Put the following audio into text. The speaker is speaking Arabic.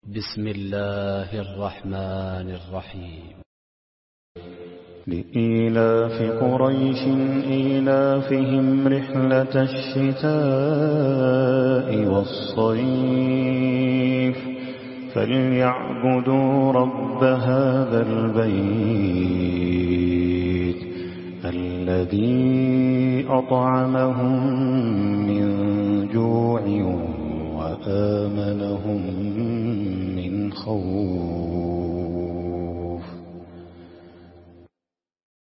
بسم الله الرحمن الرحيم. لإيلاف قريش إيلافهم رحلة الشتاء والصيف فليعبدوا رب هذا البيت الذي أطعمهم من جوع وآمنهم من خوف.